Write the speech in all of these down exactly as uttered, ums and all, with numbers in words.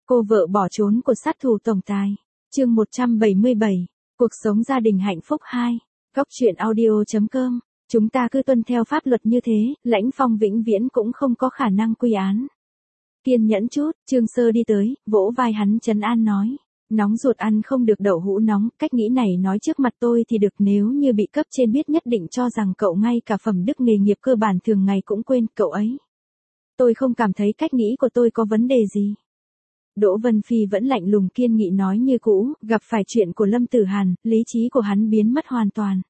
Cô vợ bỏ trốn của sát thủ tổng tài. Chương một trăm bảy mươi bảy. Cuộc sống gia đình hạnh phúc hai. Góc truyện audio chấm com. Chúng ta cứ tuân theo pháp luật như thế, Lãnh Phong vĩnh viễn cũng không có khả năng quy án. Kiên nhẫn chút, Trương Sơ đi tới, vỗ vai hắn trấn an nói. Nóng ruột ăn không được đậu hũ nóng, cách nghĩ này nói trước mặt tôi thì được, nếu như bị cấp trên biết nhất định cho rằng cậu ngay cả phẩm đức nghề nghiệp cơ bản thường ngày cũng quên, cậu ấy. Tôi không cảm thấy cách nghĩ của tôi có vấn đề gì. Đỗ Vân Phi vẫn lạnh lùng kiên nghị nói như cũ, gặp phải chuyện của Lâm Tử Hàn, lý trí của hắn biến mất hoàn toàn.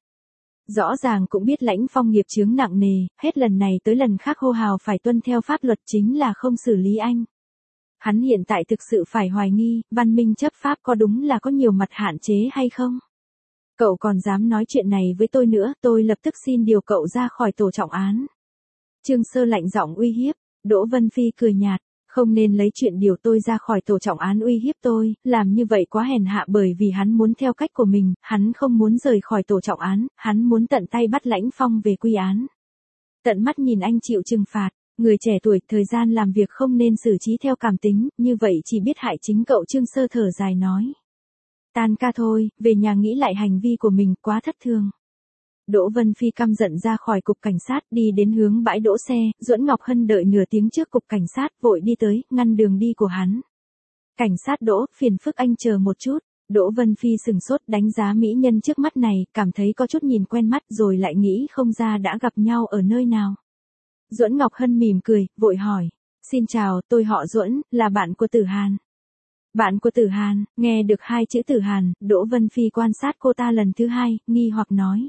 Rõ ràng cũng biết Lãnh Phong nghiệp chướng nặng nề, hết lần này tới lần khác hô hào phải tuân theo pháp luật chính là không xử lý anh. Hắn hiện tại thực sự phải hoài nghi, văn minh chấp pháp có đúng là có nhiều mặt hạn chế hay không? Cậu còn dám nói chuyện này với tôi nữa, tôi lập tức xin điều cậu ra khỏi tổ trọng án. Trương Sơ lạnh giọng uy hiếp, Đỗ Vân Phi cười nhạt. Không nên lấy chuyện điều tôi ra khỏi tổ trọng án uy hiếp tôi, làm như vậy quá hèn hạ, bởi vì hắn muốn theo cách của mình, hắn không muốn rời khỏi tổ trọng án, hắn muốn tận tay bắt Lãnh Phong về quy án. Tận mắt nhìn anh chịu trừng phạt, người trẻ tuổi, thời gian làm việc không nên xử trí theo cảm tính, như vậy chỉ biết hại chính cậu. Trương Sơ thở dài nói. Tan ca thôi, về nhà nghĩ lại hành vi của mình, quá thất thường. Đỗ Vân Phi căm giận ra khỏi cục cảnh sát, đi đến hướng bãi đỗ xe, Duẫn Ngọc Hân đợi nửa tiếng trước cục cảnh sát, vội đi tới, ngăn đường đi của hắn. Cảnh sát Đỗ, phiền phức anh chờ một chút. Đỗ Vân Phi sừng sốt đánh giá mỹ nhân trước mắt này, cảm thấy có chút nhìn quen mắt rồi lại nghĩ không ra đã gặp nhau ở nơi nào. Duẫn Ngọc Hân mỉm cười, vội hỏi. Xin chào, tôi họ Duẫn, là bạn của Tử Hàn. Bạn của Tử Hàn, nghe được hai chữ Tử Hàn, Đỗ Vân Phi quan sát cô ta lần thứ hai, nghi hoặc nói.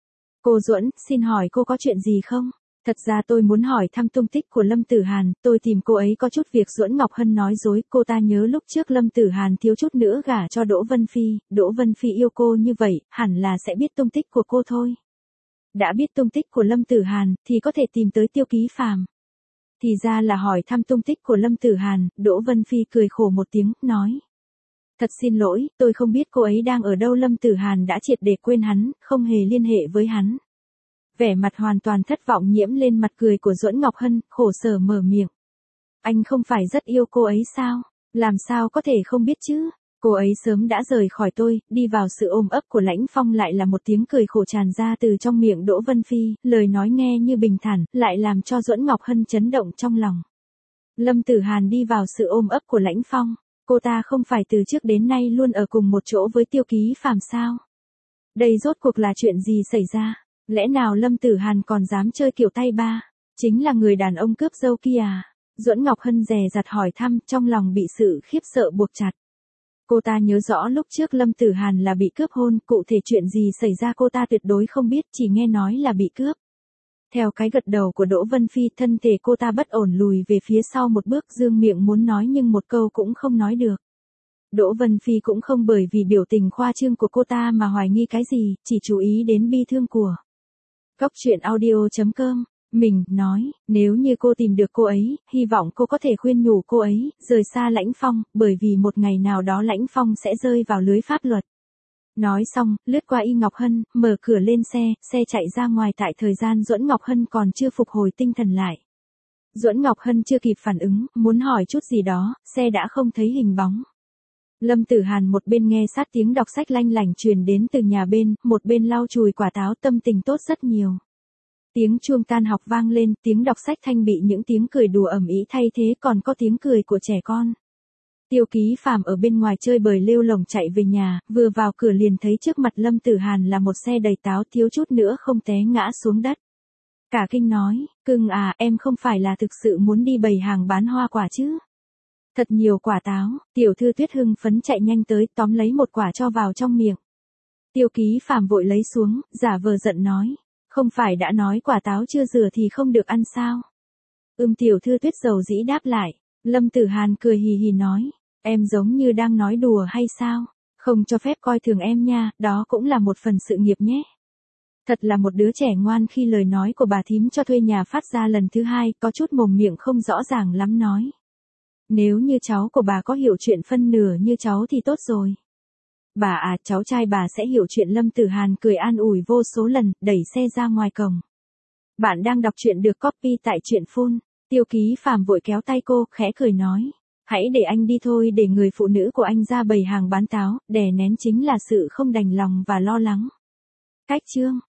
Cô Duẫn, xin hỏi cô có chuyện gì không? Thật ra tôi muốn hỏi thăm tung tích của Lâm Tử Hàn, tôi tìm cô ấy có chút việc. Duẫn Ngọc Hân nói dối, cô ta nhớ lúc trước Lâm Tử Hàn thiếu chút nữa gả cho Đỗ Vân Phi, Đỗ Vân Phi yêu cô như vậy, hẳn là sẽ biết tung tích của cô thôi. Đã biết tung tích của Lâm Tử Hàn, thì có thể tìm tới Tiêu Ký Phàm. Thì ra là hỏi thăm tung tích của Lâm Tử Hàn, Đỗ Vân Phi cười khổ một tiếng, nói. Thật xin lỗi, tôi không biết cô ấy đang ở đâu. Lâm Tử Hàn đã triệt để quên hắn, không hề liên hệ với hắn. Vẻ mặt hoàn toàn thất vọng nhiễm lên mặt cười của Duẫn Ngọc Hân, khổ sở mở miệng. Anh không phải rất yêu cô ấy sao? Làm sao có thể không biết chứ? Cô ấy sớm đã rời khỏi tôi, đi vào sự ôm ấp của Lãnh Phong. Lại là một tiếng cười khổ tràn ra từ trong miệng Đỗ Vân Phi, lời nói nghe như bình thản, lại làm cho Duẫn Ngọc Hân chấn động trong lòng. Lâm Tử Hàn đi vào sự ôm ấp của Lãnh Phong. Cô ta không phải từ trước đến nay luôn ở cùng một chỗ với Tiêu Ký Phàm sao? Đây rốt cuộc là chuyện gì xảy ra? Lẽ nào Lâm Tử Hàn còn dám chơi kiểu tay ba? Chính là người đàn ông cướp dâu kia à? Duẫn Ngọc Hân dè dặt hỏi thăm, trong lòng bị sự khiếp sợ buộc chặt. Cô ta nhớ rõ lúc trước Lâm Tử Hàn là bị cướp hôn, cụ thể chuyện gì xảy ra cô ta tuyệt đối không biết, chỉ nghe nói là bị cướp. Theo cái gật đầu của Đỗ Vân Phi, thân thể cô ta bất ổn lùi về phía sau một bước, dương miệng muốn nói nhưng một câu cũng không nói được. Đỗ Vân Phi cũng không bởi vì biểu tình khoa trương của cô ta mà hoài nghi cái gì, chỉ chú ý đến bi thương của. Góc truyện audio chấm com. Mình, nói, nếu như cô tìm được cô ấy, hy vọng cô có thể khuyên nhủ cô ấy, rời xa Lãnh Phong, bởi vì một ngày nào đó Lãnh Phong sẽ rơi vào lưới pháp luật. Nói xong, lướt qua Y Ngọc Hân, mở cửa lên xe, xe chạy ra ngoài. Tại thời gian Duẫn Ngọc Hân còn chưa phục hồi tinh thần lại. Duẫn Ngọc Hân chưa kịp phản ứng, muốn hỏi chút gì đó, xe đã không thấy hình bóng. Lâm Tử Hàn một bên nghe sát tiếng đọc sách lanh lảnh truyền đến từ nhà bên, một bên lau chùi quả táo, tâm tình tốt rất nhiều. Tiếng chuông tan học vang lên, tiếng đọc sách thanh bị những tiếng cười đùa ầm ĩ thay thế, còn có tiếng cười của trẻ con. Tiêu Ký Phàm ở bên ngoài chơi bời lêu lổng chạy về nhà, vừa vào cửa liền thấy trước mặt Lâm Tử Hàn là một xe đầy táo, thiếu chút nữa không té ngã xuống đất. Cả kinh nói, cưng à, em không phải là thực sự muốn đi bày hàng bán hoa quả chứ? Thật nhiều quả táo. Tiểu thư Tuyết hưng phấn chạy nhanh tới, tóm lấy một quả cho vào trong miệng. Tiêu Ký Phàm vội lấy xuống, giả vờ giận nói. Không phải đã nói quả táo chưa rửa thì không được ăn sao? Ưm Tiểu thư Tuyết dầu dĩ đáp lại. Lâm Tử Hàn cười hì hì nói. Em giống như đang nói đùa hay sao? Không cho phép coi thường em nha, đó cũng là một phần sự nghiệp nhé. Thật là một đứa trẻ ngoan. Khi lời nói của bà thím cho thuê nhà phát ra lần thứ hai, có chút mồm miệng không rõ ràng lắm nói. Nếu như cháu của bà có hiểu chuyện phân nửa như cháu thì tốt rồi. Bà à, cháu trai bà sẽ hiểu chuyện. Lâm Tử Hàn cười an ủi vô số lần, đẩy xe ra ngoài cổng. Bạn đang đọc truyện được copy tại truyện phone. Tiêu Ký Phàm vội kéo tay cô, khẽ cười nói. Hãy để anh đi thôi, để người phụ nữ của anh ra bày hàng bán táo, đè nén chính là sự không đành lòng và lo lắng. Cách chương